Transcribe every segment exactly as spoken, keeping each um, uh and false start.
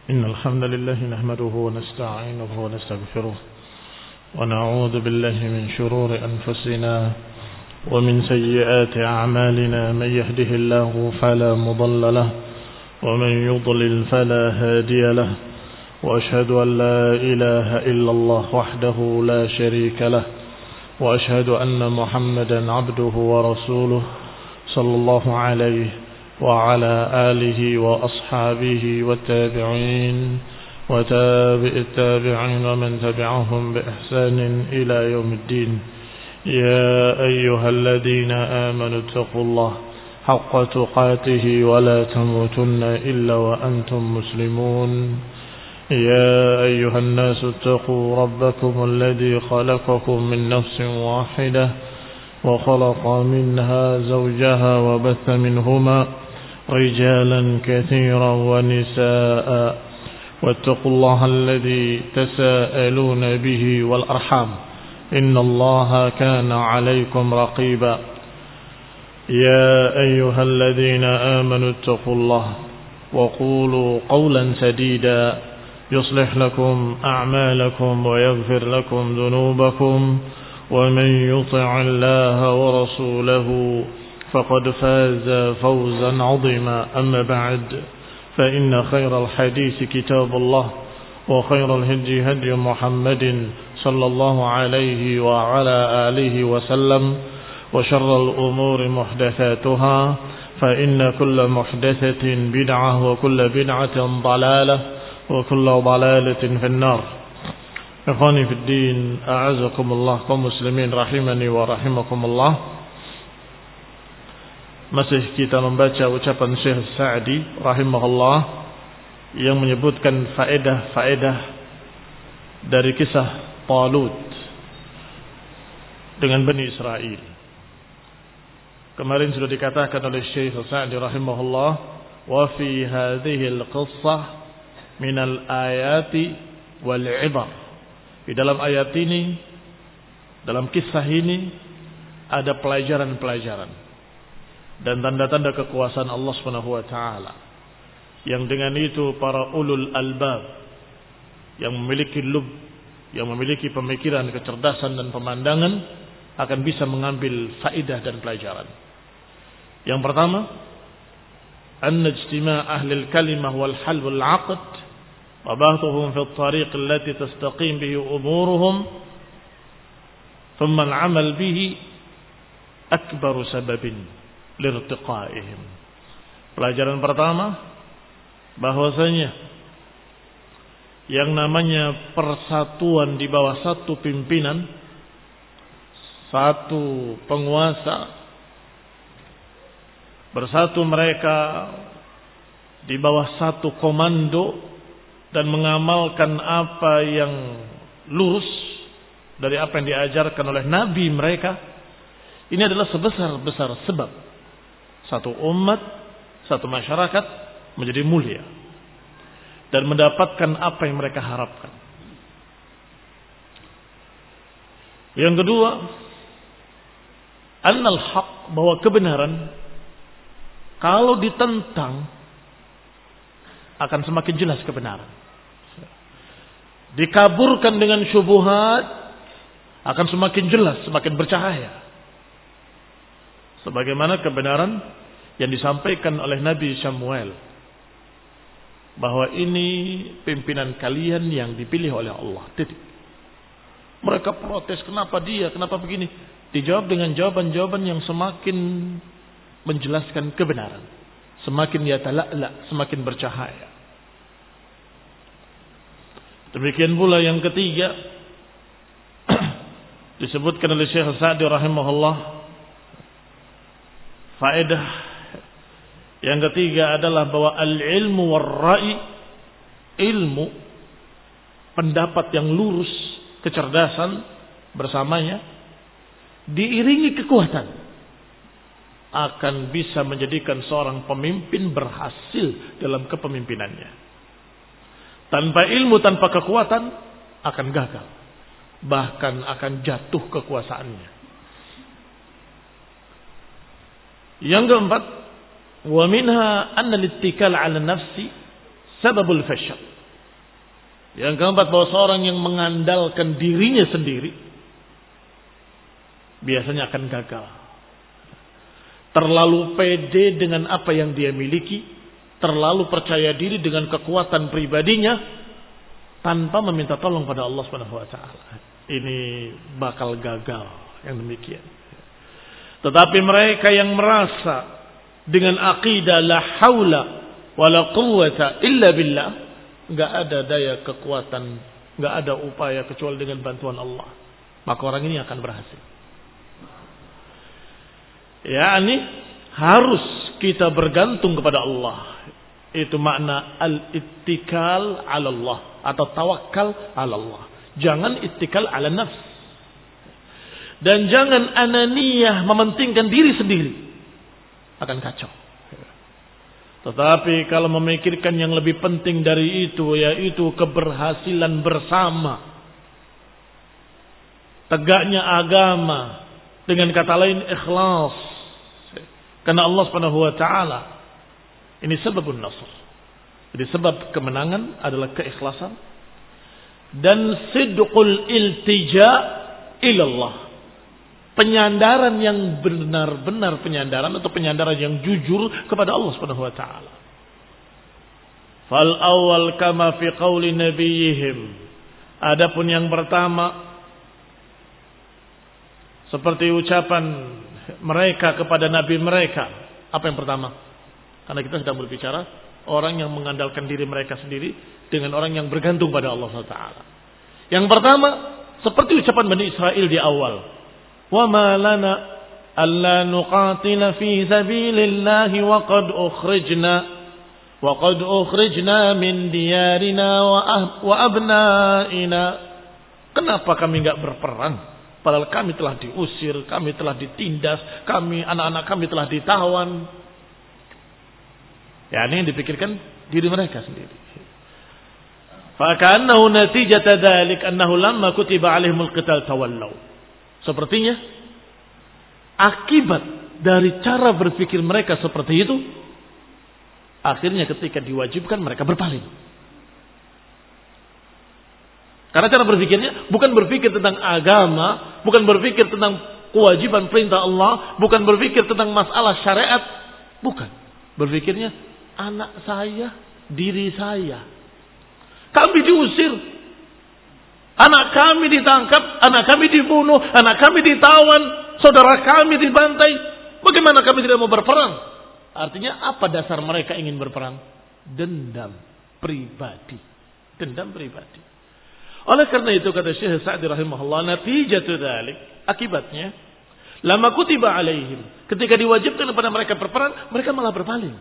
إن الحمد لله نحمده ونستعينه ونستغفره ونعوذ بالله من شرور أنفسنا ومن سيئات أعمالنا. من يهده الله فلا مضل له ومن يضلل فلا هادي له، وأشهد أن لا إله إلا الله وحده لا شريك له، وأشهد أن محمدا عبده ورسوله صلى الله عليه وعلى آله وأصحابه والتابعين وتابع التابعين ومن تبعهم بإحسان إلى يوم الدين. يا أيها الذين آمنوا اتقوا الله حق تقاته ولا تموتن إلا وأنتم مسلمون. يا أيها الناس اتقوا ربكم الذي خلقكم من نفس واحدة وخلق منها زوجها وبث منهما رجالا كثيرا ونساء، واتقوا الله الذي تساءلون به والأرحام إن الله كان عليكم رقيبا. يا أيها الذين آمنوا اتقوا الله وقولوا قولا سديدا يصلح لكم أعمالكم ويغفر لكم ذنوبكم، ومن يطع الله ورسوله فقد فاز فوزا عظيما. أما بعد، فإن خير الحديث كتاب الله، وخير الهدي هدي محمد صلى الله عليه وعلى آله وسلم، وشر الأمور محدثاتها، فإن كل محدثة بدعة وكل بدعة ضلالة وكل ضلالة في النار. Ikhwani fi din, a'azakumullah, kaum muslimin rahimani wa rahimakumullah. Masih kita membaca ucapan Syekh Sa'di rahimahullah yang menyebutkan faedah-faedah dari kisah Talut dengan Bani Israel. Kemarin sudah dikatakan oleh Syekh Sa'di rahimahullah, wa fi hadhihi al-qissah min al-ayati wal-ibar. Di dalam ayat ini, dalam kisah ini ada pelajaran-pelajaran dan tanda-tanda kekuasaan Allah Subhanahu wa taala. Yang dengan itu para ulul albab yang memiliki lub, yang memiliki pemikiran, kecerdasan dan pemandangan akan bisa mengambil faedah dan pelajaran. Yang pertama, anna ijtima' ahli al-kalimah wal hal wal 'aqd wa bahthahum fi at-tariq allati tastaqim bihi umuruhum thumma al-'amal bihi akbaru sababin lirtiqaihim. Pelajaran pertama, bahwasanya yang namanya persatuan di bawah satu pimpinan, satu penguasa, bersatu mereka di bawah satu komando dan mengamalkan apa yang lurus dari apa yang diajarkan oleh nabi mereka, ini adalah sebesar-besar sebab satu umat, satu masyarakat menjadi mulia dan mendapatkan apa yang mereka harapkan. Yang kedua, annal haq, bahwa kebenaran kalau ditentang akan semakin jelas kebenaran. Dikaburkan dengan syubhat akan semakin jelas, semakin bercahaya. Sebagaimana kebenaran yang disampaikan oleh Nabi Samuel, bahwa ini pimpinan kalian yang dipilih oleh Allah. Titik. Mereka protes, kenapa dia, kenapa begini? Dijawab dengan jawaban-jawaban yang semakin menjelaskan kebenaran, semakin yatala'la, semakin bercahaya. Demikian pula yang ketiga disebutkan oleh Syekh Sa'di rahimahullah, faedah yang ketiga adalah bahwa al-ilmu war-ra'i, ilmu, pendapat yang lurus, kecerdasan bersamanya diiringi kekuatan akan bisa menjadikan seorang pemimpin berhasil dalam kepemimpinannya. Tanpa ilmu, tanpa kekuatan akan gagal, bahkan akan jatuh kekuasaannya. Yang keempat, wa minha anna al-ittikal 'ala nafsi sababul fashal. Yang keempat, bahwa seorang yang mengandalkan dirinya sendiri biasanya akan gagal. Terlalu pede dengan apa yang dia miliki, terlalu percaya diri dengan kekuatan pribadinya tanpa meminta tolong pada Allah Subhanahu wa taala. Ini bakal gagal yang demikian. Tetapi mereka yang merasa dengan aqidah la haula wala quwwata illa billah, enggak ada daya kekuatan, enggak ada upaya kecuali dengan bantuan Allah, maka orang ini akan berhasil. yakni harus kita bergantung kepada Allah. Itu makna al-ittikal ala Allah atau tawakal ala Allah. Jangan ittikal ala nafs. Dan jangan ananiyah, mementingkan diri sendiri. Akan kacau. Tetapi kalau memikirkan yang lebih penting dari itu, yaitu keberhasilan bersama, tegaknya agama, dengan kata lain ikhlas, karena Allah Subhanahu wa taala, ini sebabun nasr. Jadi sebab kemenangan adalah keikhlasan dan sidqul iltija ilallah. Penyandaran yang benar-benar penyandaran atau penyandaran yang jujur kepada Allah Subhanahu wa taala. Fal awal kama fi qauli nabiyihim. Adapun yang pertama seperti ucapan mereka kepada nabi mereka. Apa yang pertama? Karena kita sedang berbicara orang yang mengandalkan diri mereka sendiri dengan orang yang bergantung pada Allah Subhanahu wa taala. Yang pertama seperti ucapan Bani Israel di awal. وَمَا لَنَا أَلَّا نُقَاتِلَ فِي سَبِيلِ اللَّهِ وَقَدْ أُخْرِجْنَا وَقَدْ أُخْرِجْنَا مِنْ دِيَارِنَا وَأَبْنَائِنَا. Kenapa kami enggak berperang? Padahal kami telah diusir, kami telah ditindas, kami anak-anak kami telah ditawan. Ya, ini yang dipikirkan diri mereka sendiri. فَكَأَنَّهُ نَتِيجَةَ ذَلِكَ أَنَّهُ لَمَّا كُتِبَ عَلَيْهِمُ الْقِتَالُ تَوَلَّوْا. Sepertinya akibat dari cara berpikir mereka seperti itu, akhirnya ketika diwajibkan mereka berpaling. Karena cara berpikirnya bukan berpikir tentang agama, bukan berpikir tentang kewajiban perintah Allah, bukan berpikir tentang masalah syariat, bukan. Berpikirnya anak saya, diri saya. Kami diusir. Anak kami ditangkap, anak kami dibunuh, anak kami ditawan, saudara kami dibantai. Bagaimana kami tidak mau berperang? Artinya apa dasar mereka ingin berperang? Dendam pribadi. Dendam pribadi. Oleh karena itu kata Syekh Sa'di rahimahullah, natijatu dzalik, akibatnya lama kutiba alaihim, ketika diwajibkan kepada mereka berperang, mereka malah berpaling.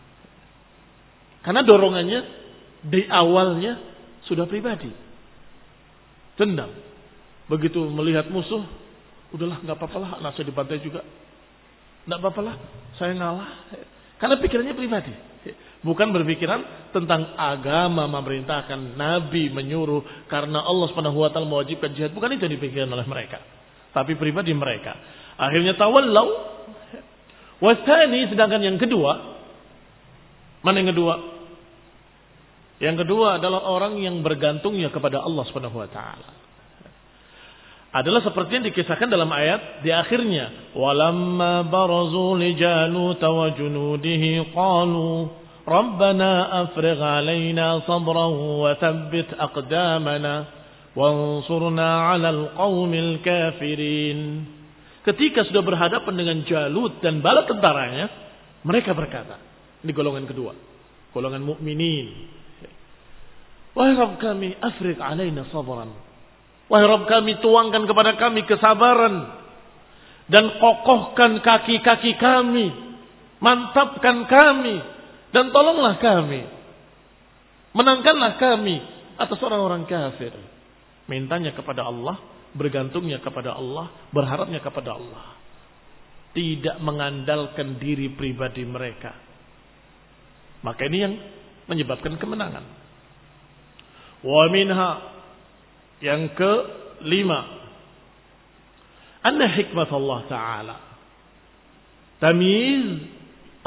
Karena dorongannya di awalnya sudah pribadi. Dendam. Begitu melihat musuh, udahlah nggak apa-apa lah, anak saya dibantai juga, nggak apa-apa lah, saya ngalah. Karena pikirannya pribadi, bukan berpikiran tentang agama memerintahkan, Nabi menyuruh, karena Allah Subhanahu wa taala mewajibkan jihad. Bukan itu yang dipikirkan oleh mereka, tapi pribadi mereka. Akhirnya tawallau. Wasani, sedangkan yang kedua, mana yang kedua? Yang kedua adalah orang yang bergantungnya kepada Allah Subhanahu wa taala. Adalah seperti yang dikisahkan dalam ayat di akhirnya, walamma barazu li jalut wa junudihi qalu rabbana afrigh alaina sabran wa thabbit aqdamana wansurna 'alal qaumil kafirin. Ketika sudah berhadapan dengan Jalut dan bala tentaranya, mereka berkata, ini golongan kedua, golongan mukminin. Wahai Rabb kami, afriq alaina sabran. Wahai Rabb kami, tuangkan kepada kami kesabaran dan kokohkan kaki-kaki kami, mantapkan kami dan tolonglah kami, menangkanlah kami atas orang-orang kafir. Mintanya kepada Allah, bergantungnya kepada Allah, berharapnya kepada Allah, tidak mengandalkan diri pribadi mereka. Maka ini yang menyebabkan kemenangan. Wa minha, yang kelima, anna hikmat Allah Ta'ala tamyiz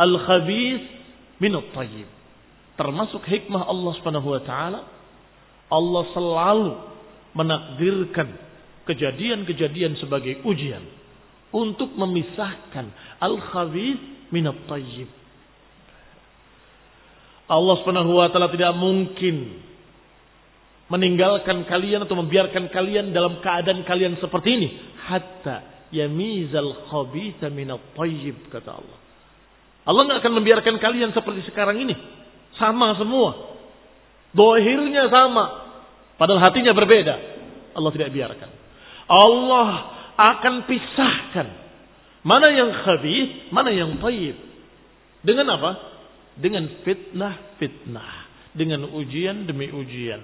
al-khabith min at-tayyib. Termasuk hikmah Allah Subhanahu wa taala, Allah selalu menakdirkan kejadian-kejadian sebagai ujian untuk memisahkan al-khabith min at-tayyib. Allah Subhanahu wa taala tidak mungkin meninggalkan kalian atau membiarkan kalian dalam keadaan kalian seperti ini hatta yamizal khabitha min at-tayyib, kata Allah. Allah enggak akan membiarkan kalian seperti sekarang ini, sama semua. Dohirnya sama, padahal hatinya berbeda. Allah tidak biarkan. Allah akan pisahkan mana yang khabith, mana yang tayyib. Dengan apa? Dengan fitnah-fitnah, dengan ujian demi ujian.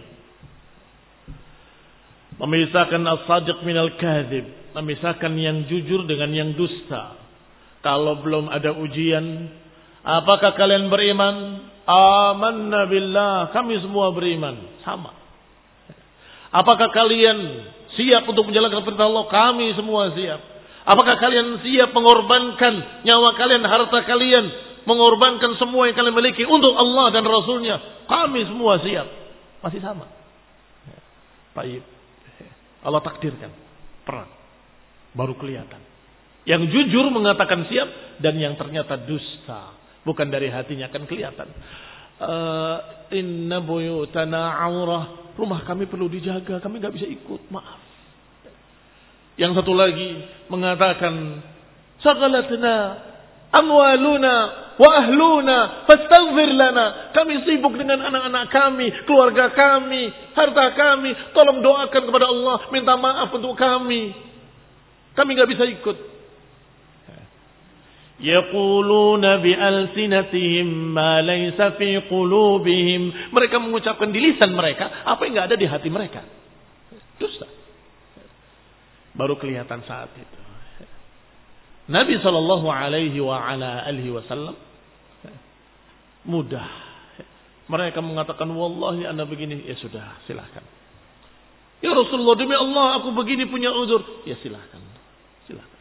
Memisahkan as-sadiq minal kadhib, memisahkan yang jujur dengan yang dusta. Kalau belum ada ujian, apakah kalian beriman? Amanna billah, kami semua beriman. Sama. Apakah kalian siap untuk menjalankan perintah Allah? Kami semua siap. Apakah kalian siap mengorbankan nyawa kalian, harta kalian, mengorbankan semua yang kalian miliki untuk Allah dan Rasulnya? Kami semua siap. Masih sama. Baik. Allah takdirkan perang. Baru kelihatan. Yang jujur mengatakan siap dan yang ternyata dusta. Bukan dari hatinya akan kelihatan. Uh, Inna buyutana aurah. Rumah kami perlu dijaga. Kami gak bisa ikut. Maaf. Yang satu lagi mengatakan, Sagalatna amwaluna wa ahluna fastaghfir lana. Kami sibuk dengan anak-anak kami, keluarga kami, harta kami. Tolong doakan kepada Allah. Minta maaf untuk kami. Kami gak bisa ikut. Yaquluna bi alsinatihim ma laysa fi qulubihim. Mereka mengucapkan di lisan mereka apa yang enggak ada di hati mereka. Dusta. Baru kelihatan saat itu. Nabi sallallahu alaihi wa ala alihi wasallam mudah. Mereka mengatakan wallahi ana begini, ya sudah, silakan. Ya Rasulullah, demi Allah aku begini punya uzur. Ya silakan. Silakan.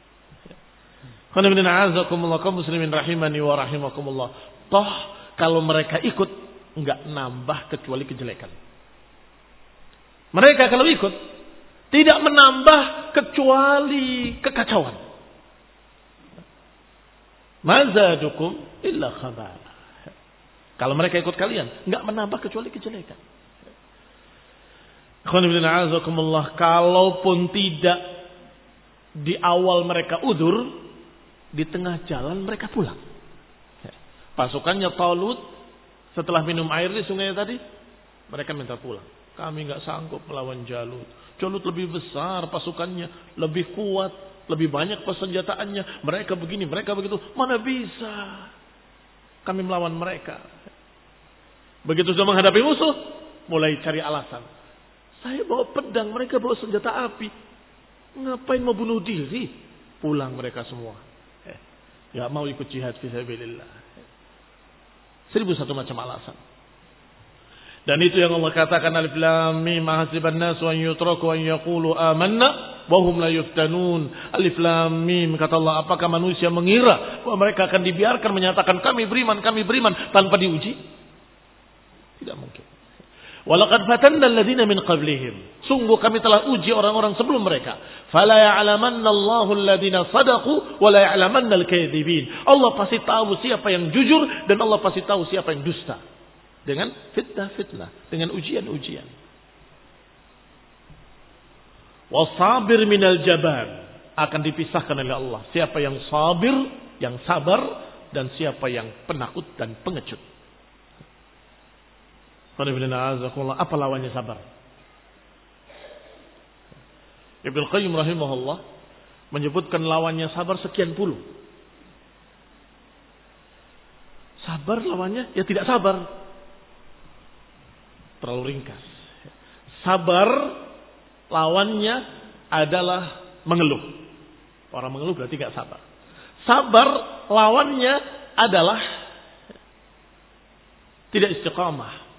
Kaum muslimin rahimani wa rahimakumullah. Toh kalau mereka ikut enggak nambah kecuali kejelekan. Mereka kalau ikut tidak menambah kecuali kekacauan. Mazadukum illa khabala. Kalau mereka ikut kalian enggak menambah kecuali kejelekan. Kalaupun tidak di awal mereka udzur, di tengah jalan mereka pulang. Pasukannya Talut setelah minum air di sungai tadi, mereka minta pulang. Kami nggak sanggup melawan Jalut. Jalut lebih besar pasukannya, lebih kuat, lebih banyak persenjataannya. Mereka begini, mereka begitu. Mana bisa kami melawan mereka? Begitu sudah menghadapi musuh, mulai cari alasan. Saya bawa pedang, mereka bawa senjata api. Ngapain mau bunuh diri? Pulang mereka semua. Ya mau ikut jihad fisabilillah. Seribu satu macam alasan. Dan itu yang Allah katakan alif lam mim hasiban nas an yutraku an yaqulu amanna wa hum la yuftanun. Alif lam mim, kata Allah, apakah manusia mengira bahwa mereka akan dibiarkan menyatakan kami beriman, kami beriman tanpa diuji? Tidak mungkin. Walaqad fatanna alladziina min qablihim. Sungguh kami telah uji orang-orang sebelum mereka. Fala ya'lamanna Allahu alladziina shadaqu wa la ya'lamanna al-kadzibin. Allah pasti tahu siapa yang jujur dan Allah pasti tahu siapa yang dusta. Dengan fitnah-fitnah, dengan ujian-ujian. Wasabir minal jabar, akan dipisahkan oleh Allah. Siapa yang sabir, yang sabar, dan siapa yang penakut dan pengecut. Apa lawannya sabar? Ibnu Qayyim rahimahullah menyebutkan lawannya sabar sekian puluh. Sabar lawannya ya tidak sabar. Terlalu ringkas. Sabar lawannya adalah mengeluh. Orang mengeluh berarti tidak sabar. Sabar lawannya adalah tidak istiqamah.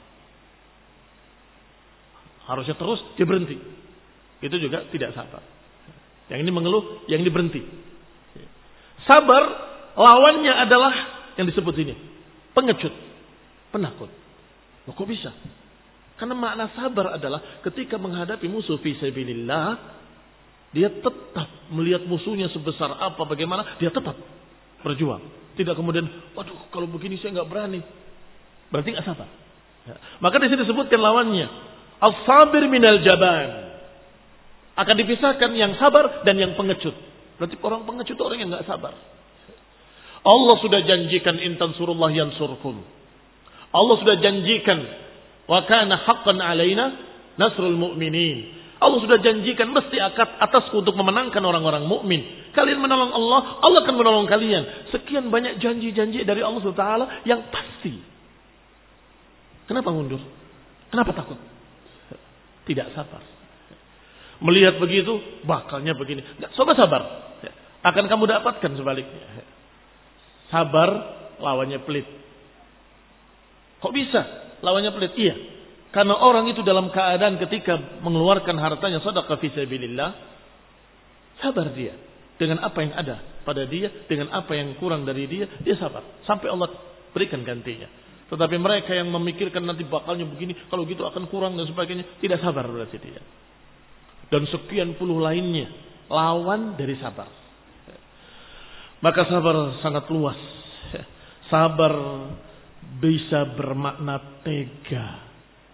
Harusnya terus, dia berhenti. Itu juga tidak sabar. Yang ini mengeluh, yang ini berhenti. Sabar, lawannya adalah yang disebut ini. Pengecut, penakut. Loh, kok bisa? Karena makna sabar adalah ketika menghadapi musuh fi sabilillah, dia tetap melihat musuhnya sebesar apa, bagaimana, dia tetap berjuang. Tidak kemudian, waduh kalau begini saya nggak berani. Berarti nggak sabar. Ya. Maka di sini disebutkan lawannya, as-sabir minal jaban. Akan dipisahkan yang sabar dan yang pengecut. Berarti orang pengecut itu orang yang nggak sabar. Allah sudah janjikan intan surullah yansurkum. Allah sudah janjikan wa kana haqqan alaina nasrul mu'minin. Allah sudah janjikan mesti akad atasku untuk memenangkan orang-orang mukmin. Kalian menolong Allah, Allah akan menolong kalian. Sekian banyak janji-janji dari Allah subhanahu wa taala yang pasti. Kenapa mundur? Kenapa takut? Tidak sabar. Melihat begitu, bakalnya begini. Nggak, coba sabar. Akan kamu dapatkan sebaliknya. Sabar lawannya pelit. Kok bisa lawannya pelit? Iya. Karena orang itu dalam keadaan ketika mengeluarkan hartanya sedekah fi sabilillah, sabar dia dengan apa yang ada pada dia, dengan apa yang kurang dari dia, dia sabar sampai Allah berikan gantinya. Tetapi mereka yang memikirkan nanti bakalnya begini, kalau gitu akan kurang dan sebagainya, tidak sabar berarti dia. Dan sekian puluh lainnya lawan dari sabar. Maka sabar sangat luas. Sabar bisa bermakna tega.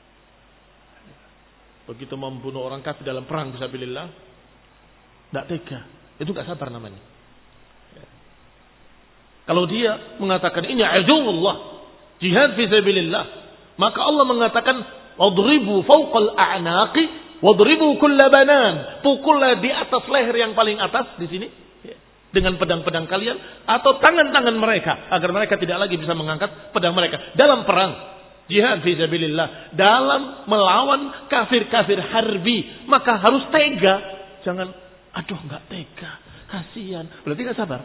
Begitu membunuh orang kafir dalam perang fisabilillah, tidak tega. Itu tidak sabar namanya. Kalau dia mengatakan ini aduwwullah, jihad fisabilillah, maka Allah mengatakan wadribu fawqal a'naqi wadribu kulla banan. Pukullah di atas leher yang paling atas di sini dengan pedang-pedang kalian atau tangan-tangan mereka agar mereka tidak lagi bisa mengangkat pedang mereka dalam perang. Jihad fi sabilillah, dalam melawan kafir-kafir harbi, maka harus tega. Jangan, aduh nggak tega, kasihan. Berarti nggak sabar.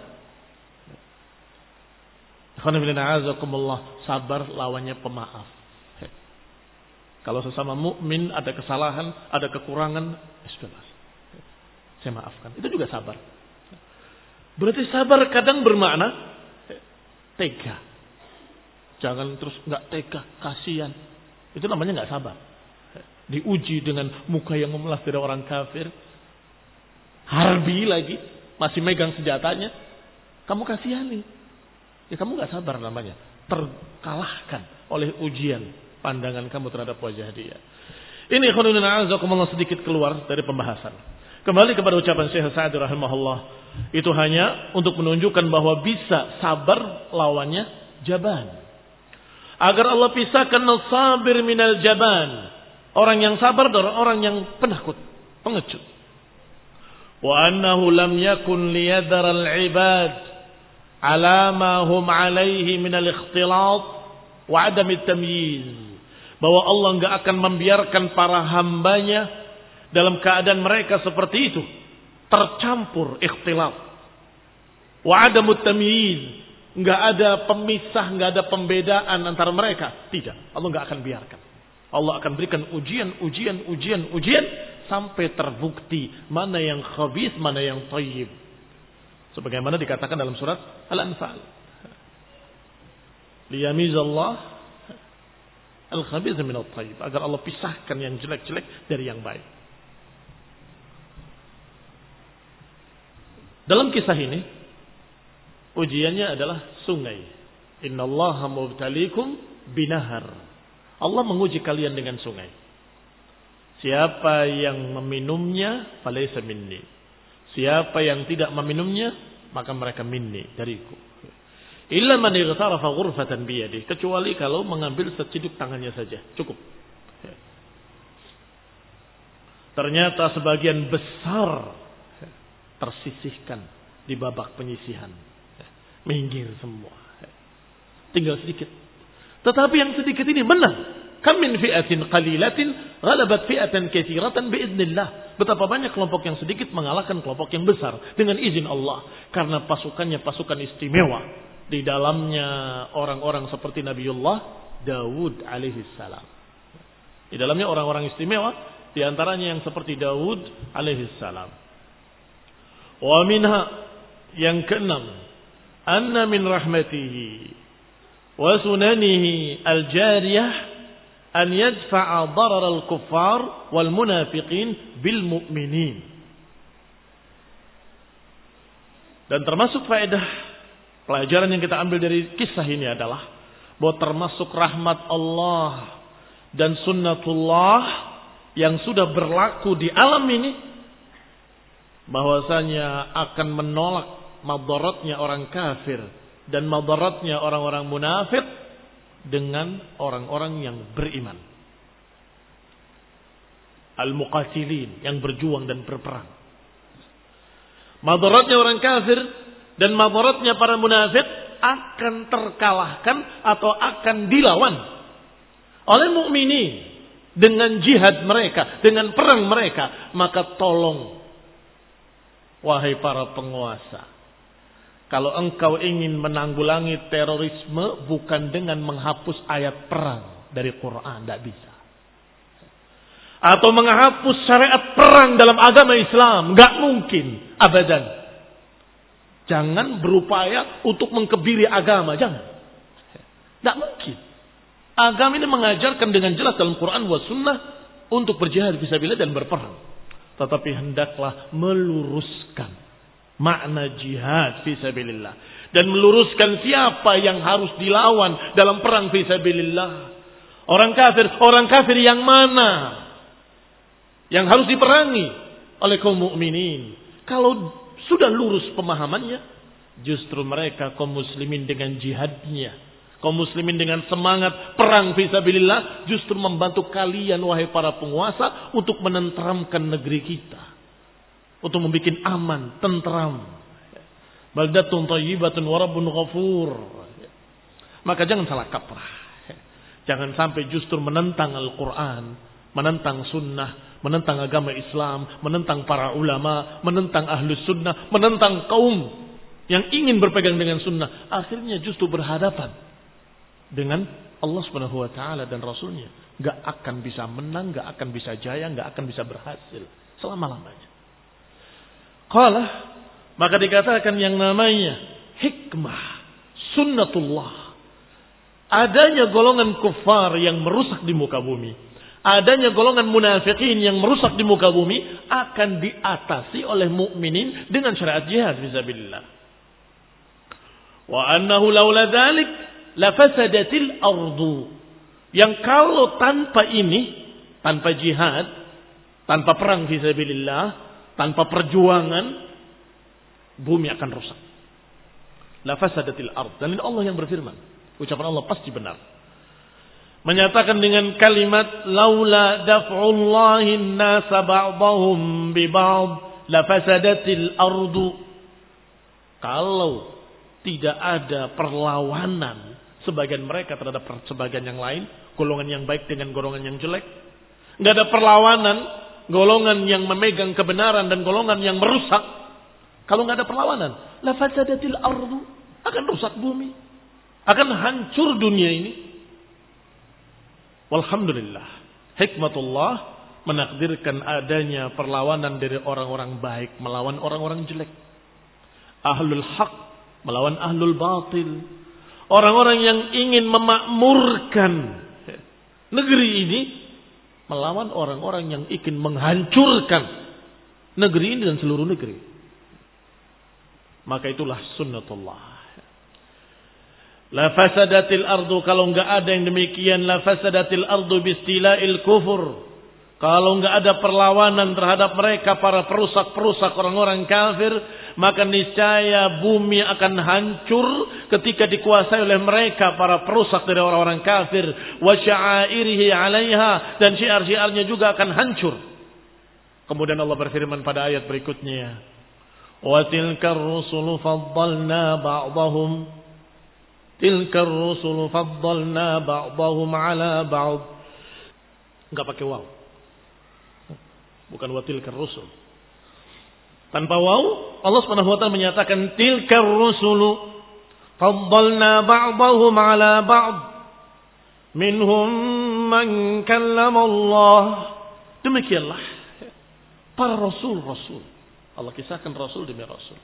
Sabar lawannya pemaaf. Kalau sesama mukmin ada kesalahan, ada kekurangan, bebas. Saya maafkan. Itu juga sabar. Berarti sabar kadang bermakna tega. Jangan terus nggak tega, kasihan. Itu namanya nggak sabar. Diuji dengan muka yang memelas dari orang kafir, harbi lagi, masih megang senjatanya. Kamu kasihani, ya kamu nggak sabar namanya. Terkalahkan oleh ujian pandangan kamu terhadap wajah dia. Ini khonunun a'azakumullah sedikit keluar dari pembahasan. Kembali kepada ucapan Syekh Sa'di rahimahullah. Itu hanya untuk menunjukkan bahwa bisa sabar lawannya jaban. Agar Allah pisahkan as-sabir minal jaban. Orang yang sabar adalah orang yang penakut, pengecut. Wa annahu lam yakun liyadhara al-ibad ala ma hum alaihi min al-ikhtilat wa adam at-tamyiz. Bahwa Allah enggak akan membiarkan para hambanya dalam keadaan mereka seperti itu, tercampur ikhtilat wa adam at-tamyiz. Enggak ada pemisah, enggak ada pembedaan antara mereka. Tidak, Allah enggak akan biarkan. Allah akan berikan ujian, ujian, ujian, ujian sampai terbukti mana yang khabith, mana yang thayyib. Sebagaimana dikatakan dalam surat Al-Anfal. Liyamizallah al-khabith min at-thayyib, agar Allah pisahkan yang jelek-jelek dari yang baik. Dalam kisah ini ujiannya adalah sungai. Innallaha mubtalikum binahar. Allah menguji kalian dengan sungai. Siapa yang meminumnya falaysa minni. Siapa yang tidak meminumnya maka mereka minni, dariku. Illa man ightarafa ghurfatan biyadihi, kecuali kalau mengambil seciduk tangannya saja, cukup. Ternyata sebagian besar tersisihkan di babak penyisihan. Minggir semua. Tinggal sedikit. Tetapi yang sedikit ini menang. Kam min fi'atin qalilatin ghalabat fi'atan katsiratan biiznillah. Betapa banyak kelompok yang sedikit mengalahkan kelompok yang besar dengan izin Allah, karena pasukannya pasukan istimewa. Di dalamnya orang-orang seperti Nabiullah Daud alaihi salam. Di dalamnya orang-orang istimewa, di antaranya yang seperti Daud alaihi salam. Wa minha, yang keenam, anna min rahmatihi wa sunanihi al-jariyah an yadfa'a darar al-kuffar wal munafiqin bil mu'minin. Dan termasuk faedah pelajaran yang kita ambil dari kisah ini adalah bahwa termasuk rahmat Allah dan sunnatullah yang sudah berlaku di alam ini, bahwasanya akan menolak madaratnya orang kafir dan madaratnya orang-orang munafik dengan orang-orang yang beriman. Al-muqatilin, yang berjuang dan berperang. Madaratnya orang kafir dan madaratnya para munafik akan terkalahkan atau akan dilawan oleh mukminin dengan jihad mereka, dengan perang mereka. Maka tolong, wahai para penguasa, kalau engkau ingin menanggulangi terorisme bukan dengan menghapus ayat perang dari Quran, tidak bisa. Atau menghapus syariat perang dalam agama Islam, nggak mungkin, abadan. Jangan berupaya untuk mengkebiri agama, jangan. Tidak mungkin. Agama ini mengajarkan dengan jelas dalam Quran wa sunnah untuk berjihad fisabilillah dan berperang. Tetapi hendaklah meluruskan makna jihad fisabilillah dan meluruskan siapa yang harus dilawan dalam perang fisabilillah. Orang kafir, orang kafir yang mana yang harus diperangi oleh kaum mukminin. Kalau sudah lurus pemahamannya, justru mereka kaum muslimin dengan jihadnya, kaum muslimin dengan semangat perang fisabilillah, justru membantu kalian wahai para penguasa untuk menenteramkan negeri kita, untuk membuat aman, tentram. Baldatun thayyibatun wa rabbun ghafur. Maka jangan salah kaprah. Jangan sampai justru menentang Al-Quran, menentang sunnah, menentang agama Islam, menentang para ulama, menentang ahlus sunnah, menentang kaum yang ingin berpegang dengan sunnah. Akhirnya justru berhadapan dengan Allah Subhanahu wa taala dan Rasulnya. Gak akan bisa menang, gak akan bisa jaya, gak akan bisa berhasil selama-lamanya. Qala, maka dikatakan yang namanya hikmah, sunnatullah, adanya golongan kufar yang merusak di muka bumi, adanya golongan munafikin yang merusak di muka bumi, akan diatasi oleh mukminin dengan syariat jihad fisabilillah. Wa annahu laula dzalik lafasadatil ardu. Yang kalau tanpa ini, tanpa jihad, tanpa perang fisabilillah, tanpa perjuangan, bumi akan rusak. Lafasadatil ard. Dan ini Allah yang berfirman. Ucapan Allah pasti benar. Menyatakan dengan kalimat laula daf'ullahin nasa ba'dahum bi ba'd lafasadatil ardu. Kalau tidak ada perlawanan sebagian mereka terhadap sebagian yang lain, golongan yang baik dengan golongan yang jelek, enggak ada perlawanan golongan yang memegang kebenaran dan golongan yang merusak. Kalau enggak ada perlawanan, lafasadatil ardu, akan rusak bumi, akan hancur dunia ini. Walhamdulillah, hikmatullah menakdirkan adanya perlawanan dari orang-orang baik melawan orang-orang jelek. Ahlul haq melawan ahlul batil. Orang-orang yang ingin memakmurkan negeri ini melawan orang-orang yang ingin menghancurkan negeri ini dan seluruh negeri. Maka itulah sunnatullah. La fasadatil ardu, kalau enggak ada yang demikian, la fasadatil ardu bistila'il kufur. Kalau enggak ada perlawanan terhadap mereka para perusak-perusak orang-orang kafir, maka niscaya bumi akan hancur ketika dikuasai oleh mereka para perusak dari orang-orang kafir. Wa sya'airihi 'alaiha, dan syiar-syiarnya juga akan hancur. Kemudian Allah berfirman pada ayat berikutnya, wa tilkar rusulu faddalna ba'dahum Tilkar rusulu faddalna ba'dahum ala ba'd. Enggak pakai waw. Bukan wa tilkar rusul. Tanpa waw, Allah Subhanahu wa taala menyatakan tilkar rusulu faddalna ba'dahum ala ba'd. Minhum man kallama Allah. Demikianlah para rasul-rasul. Allah kisahkan rasul demi rasul.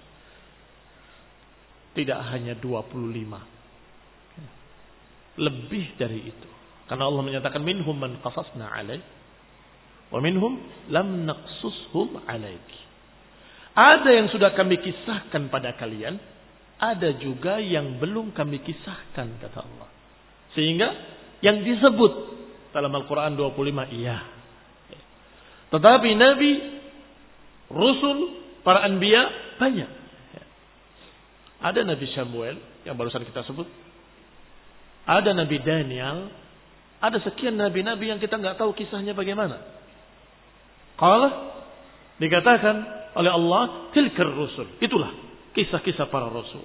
Tidak hanya dua puluh lima. Lebih dari itu. Karena Allah menyatakan minhum man qasasna alaik wa minhum lam naqsushum alaik. Ada yang sudah kami kisahkan pada kalian, ada juga yang belum kami kisahkan, kata Allah. Sehingga yang disebut dalam Al-Quran dua puluh lima iya. Tetapi Nabi, Rasul, para Anbiya banyak. Ada Nabi Samuel yang barusan kita sebut. Ada Nabi Daniel. Ada sekian Nabi-Nabi yang kita nggak tahu kisahnya bagaimana. Qala, dikatakan oleh Allah, tilkar rusul. Itulah kisah-kisah para Rasul.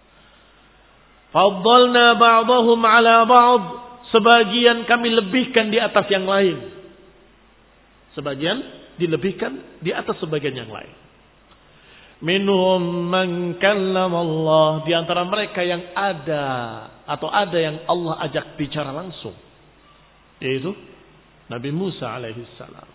Faddalna ba'dahum ala ba'd. Sebagian kami lebihkan di atas yang lain. Sebagian dilebihkan di atas sebagian yang lain. Minhum man kallama Allah. Di antara mereka yang ada atau ada yang Allah ajak bicara langsung, yaitu Nabi Musa alaihi salam.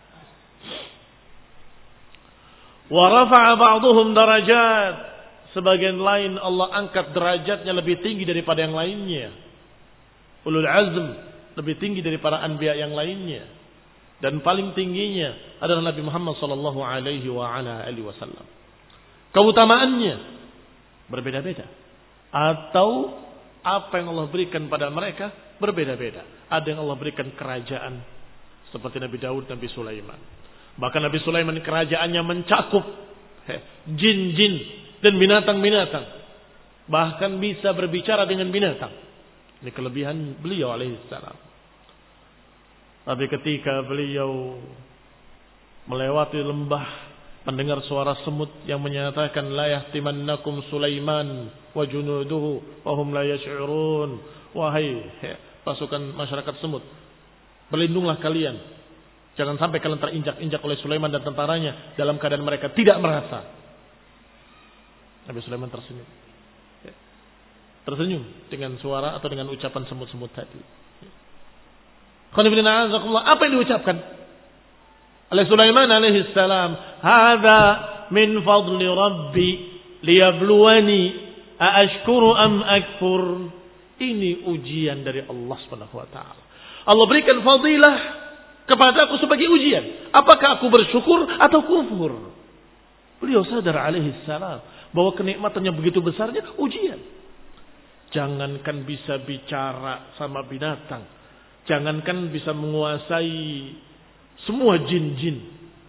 Wa rafa'a ba'dhum darajat. Sebagian lain Allah angkat derajatnya lebih tinggi daripada yang lainnya. Ulul azm lebih tinggi daripada anbiya yang lainnya. Dan paling tingginya adalah Nabi Muhammad sallallahu alaihi wa ala alihi wasallam. Keutamaannya berbeda-beda. Atau apa yang Allah berikan pada mereka berbeda-beda. Ada yang Allah berikan kerajaan seperti Nabi Daud, Nabi Sulaiman. Bahkan Nabi Sulaiman kerajaannya mencakup jin-jin dan binatang-binatang. Bahkan bisa berbicara dengan binatang. Ini kelebihan beliau alaihissalam. Tapi ketika beliau melewati lembah, mendengar suara semut yang menyatakan la yahtimannakum Sulaiman wa junuduhu wa hum la yash'urun. Wahai pasukan masyarakat semut, berlindunglah kalian. Jangan sampai kalian terinjak-injak oleh Sulaiman dan tentaranya dalam keadaan mereka tidak merasa. Nabi Sulaiman tersenyum. Tersenyum dengan suara atau dengan ucapan semut-semut tadi. Apa yang diucapkan oleh Sulaiman alaihi salam? Hadza min fadli rabbi liyabluwani aashkuru am akfur. Ini ujian dari Allah Subhanahu wa taala. Allah berikan fadilah kepada aku sebagai ujian. Apakah aku bersyukur atau kufur? Beliau sadar alaihi salam bahwa kenikmatannya begitu besarnya ujian. Jangankan bisa bicara sama binatang. Jangankan bisa menguasai semua jin-jin.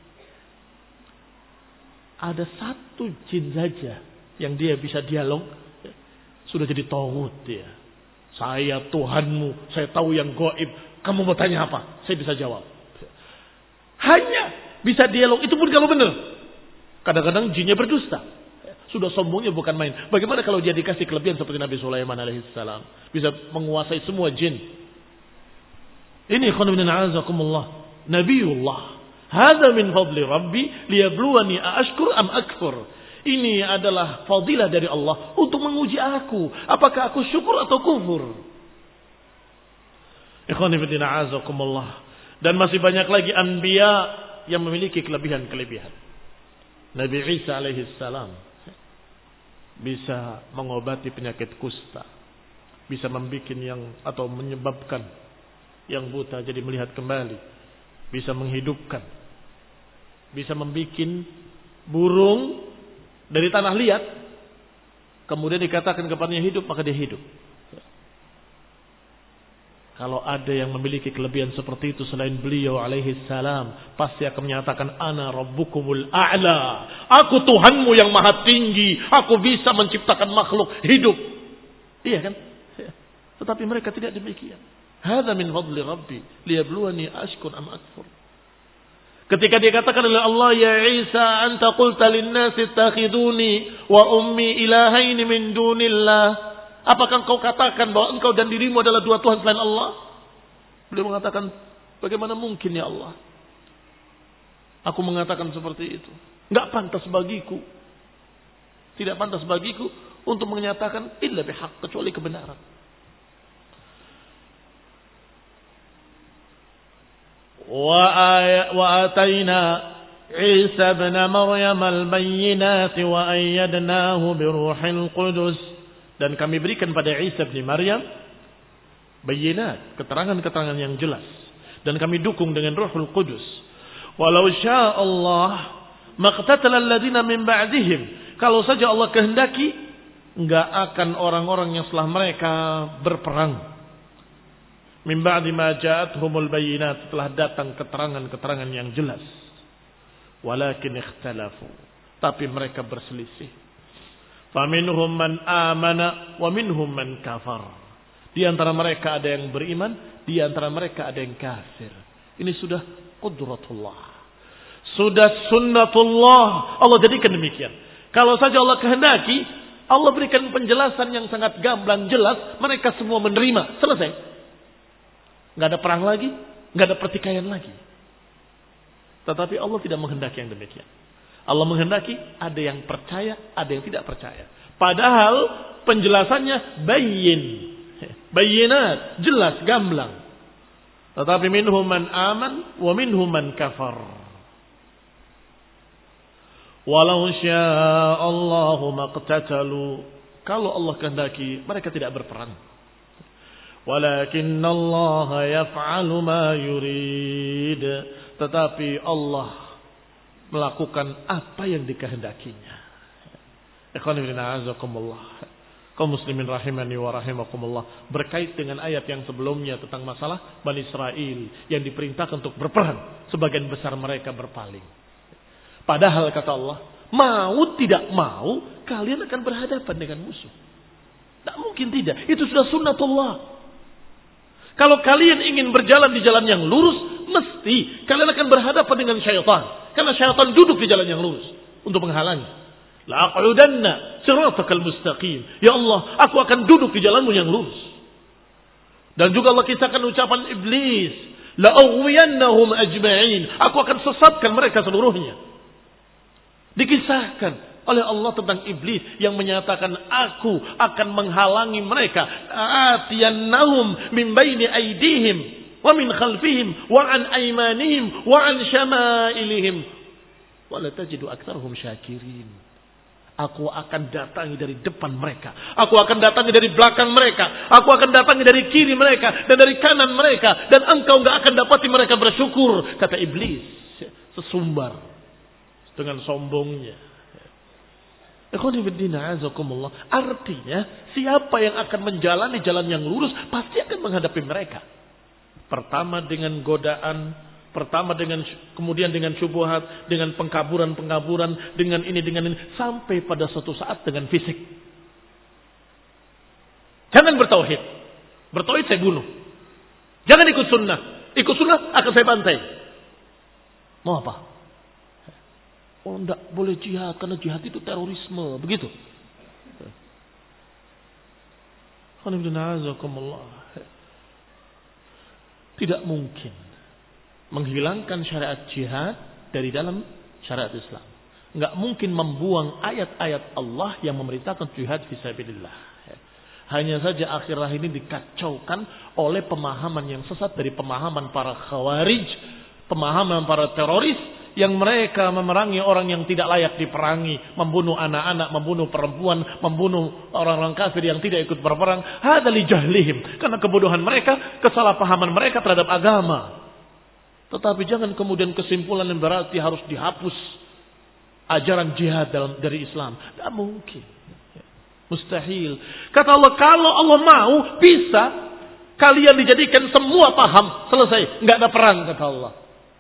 Ada satu jin saja yang dia bisa dialog, sudah jadi tauhid dia. Saya Tuhanmu, saya tahu yang gaib. Kamu mau tanya apa? Saya bisa jawab. Hanya bisa dialog, itu pun kalau benar. Kadang-kadang jinnya berdusta. Sudah sombongnya bukan main. Bagaimana kalau dia dikasih kelebihan seperti Nabi Sulaiman alaihissalam, bisa menguasai semua jin. Ini khonibin a'azakumullah, Nabiullah. Hadza min fadli Rabbi liyabluwani aashkur am akfur. Ini adalah fadilah dari Allah untuk menguji aku, apakah aku syukur atau kufur. Ikhwanifidin a'azakumullah. Dan masih banyak lagi anbiya yang memiliki kelebihan-kelebihan. Nabi Isa alaihissalam bisa mengobati penyakit kusta, bisa membuat yang atau menyebabkan yang buta jadi melihat kembali, bisa menghidupkan, bisa membuat burung dari tanah liat kemudian dikatakan kepadanya hidup, maka dia hidup. Kalau ada yang memiliki kelebihan seperti itu selain beliau alaihi salam, pasti akan menyatakan ana rabbukumul a'la. Aku Tuhanmu yang maha tinggi. Aku bisa menciptakan makhluk hidup. Iya kan? Tetapi mereka tidak demikian. Hadza min fadli rabbi liyabluwani ashkur am akfur. Ketika dikatakan oleh Allah, ya Isa, anta qulta lin-nasi ittakhiduni wa ummi ilahaini min dunillah. Apakah engkau katakan bahwa engkau dan dirimu adalah dua Tuhan selain Allah? Beliau mengatakan, bagaimana mungkin ya Allah? Aku mengatakan seperti itu. Enggak pantas bagiku. Tidak pantas bagiku untuk menyatakan illa bihaq, kecuali kebenaran. Wa atayna Isa ibn Maryam al-bayyinati wa ayyadnahu biruhil qudus. Dan kami berikan pada Isa bin Maryam Bayinat, keterangan-keterangan yang jelas. Dan kami dukung dengan Ruhul Qudus. Walau syaa Allah maqtatala alladziina min ba'dihim. Kalau saja Allah kehendaki, enggak akan orang-orang yang setelah mereka berperang. Min ba'di ma ja'atuhumul bayyinat, setelah datang keterangan-keterangan yang jelas. Walakin ikhtalafu, tapi mereka berselisih. Faminhum man amana wa minhum man kafar. Di antara mereka ada yang beriman, di antara mereka ada yang kafir. Ini sudah qudratullah, sudah sunnatullah. Allah jadikan demikian. Kalau saja Allah kehendaki, Allah berikan penjelasan yang sangat gamblang jelas, mereka semua menerima, selesai. Nggak ada perang lagi, nggak ada pertikaian lagi. Tetapi Allah tidak menghendaki yang demikian. Allah menghendaki ada yang percaya, ada yang tidak percaya. Padahal penjelasannya bayyin, bayyinat, jelas, gamblang. Tetapi minhum man aman wa minhum man kafar. Walau syaa Allahu maqtatalu. Kalau Allah kehendaki, mereka tidak berperang. Walakinna Allah yaf'alu ma yurid. Tetapi Allah melakukan apa yang dikehendakinya. Ikhwan fillah azakumullah. Kaum muslimin rahimani wa rahimakumullah. Berkait dengan ayat yang sebelumnya tentang masalah Bani Israel yang diperintahkan untuk berperang, sebagian besar mereka berpaling. Padahal kata Allah, mau tidak mau kalian akan berhadapan dengan musuh. Tak mungkin tidak. Itu sudah sunnatullah. Kalau kalian ingin berjalan di jalan yang lurus, mesti kalian akan berhadapan dengan syaitan. Karena syaitan duduk di jalan yang lurus untuk menghalangi. La'aqudanna siratakal mustaqim. Ya Allah, aku akan duduk di jalanmu yang lurus. Dan juga Allah kisahkan ucapan iblis. La'aghwiyannahum ajma'in. Aku akan sesatkan mereka seluruhnya. Dikisahkan oleh Allah tentang iblis yang menyatakan aku akan menghalangi mereka. Atiyannahum min baini aydihim wa min khalfihim wa an aymanihim wa an syama'ilihim wa la tajidu aktsarahum syakirin. Aku akan datangi dari depan mereka. Aku akan datangi dari belakang mereka. Aku akan datangi dari kiri mereka dan dari kanan mereka. Dan engkau enggak akan dapati mereka bersyukur. Kata iblis. Sesumbar. Dengan sombongnya. Artinya siapa yang akan menjalani jalan yang lurus pasti akan menghadapi mereka. Pertama dengan godaan, pertama dengan kemudian dengan syubhat, dengan pengkaburan-pengkaburan, dengan ini dengan ini sampai pada suatu saat dengan fisik. Jangan bertauhid. Bertauhid saya bunuh. Jangan ikut sunnah. Ikut sunnah akan saya bantai. Mau apa? Oh, enggak boleh jihad karena jihad itu terorisme, begitu. Tidak mungkin menghilangkan syariat jihad dari dalam syariat Islam. Enggak mungkin membuang ayat-ayat Allah yang memerintahkan jihad fisabilillah. Hanya saja akhir-akhir ini dikacaukan oleh pemahaman yang sesat dari pemahaman para khawarij, pemahaman para teroris yang mereka memerangi orang yang tidak layak diperangi, membunuh anak-anak, membunuh perempuan, membunuh orang-orang kafir yang tidak ikut berperang. Hada li jahlihim, karena kebodohan mereka, kesalahpahaman mereka terhadap agama. Tetapi jangan kemudian kesimpulan yang berarti harus dihapus ajaran jihad dalam dari Islam. Tidak mungkin, mustahil. Kata Allah, kalau Allah mau bisa kalian dijadikan semua paham, selesai, nggak ada perang kata Allah.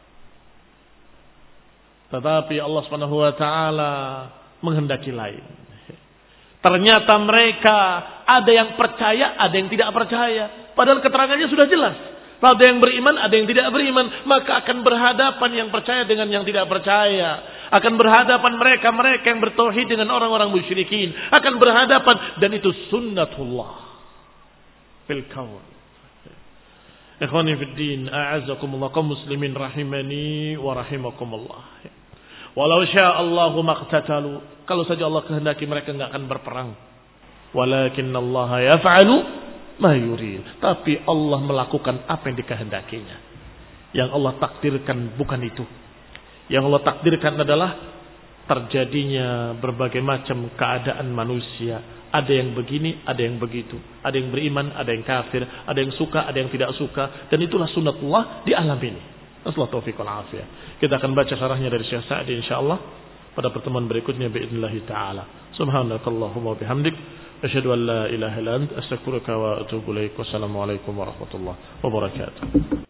Tetapi Allah Subhanahu wa taala menghendaki lain. Ternyata mereka ada yang percaya, ada yang tidak percaya. Padahal keterangannya sudah jelas. Ada yang beriman, ada yang tidak beriman. Maka akan berhadapan yang percaya dengan yang tidak percaya. Akan berhadapan mereka-mereka yang bertauhid dengan orang-orang musyrikin. Akan berhadapan, dan itu sunnatullah fil kaun. Ikhwani fid din, a'azzakumullah, kaum muslimin rahimani wa rahimakumullah. Walau syaa Allahu maqtatalu. Kalau saja Allah kehendaki mereka enggak akan berperang. Walakinna Allah yaf'alu ma yurid. Tapi Allah melakukan apa yang dikehendakinya. Yang Allah takdirkan bukan itu. Yang Allah takdirkan adalah terjadinya berbagai macam keadaan manusia, Ada yang begini, ada yang begitu. Ada yang beriman, ada yang kafir. Ada yang suka, ada yang tidak suka. Dan itulah sunnatullah di alam ini. Nasallahu taufiq wal afiyah. Kita akan baca syarahnya dari Syekh Sa'di insyaallah pada pertemuan berikutnya biidznillah taala. Subhanakallahumma bihamdik asyhadu an la ilaha illa anta astaghfiruka wa atubu ilaik. Wassalamualaikum warahmatullahi wabarakatuh.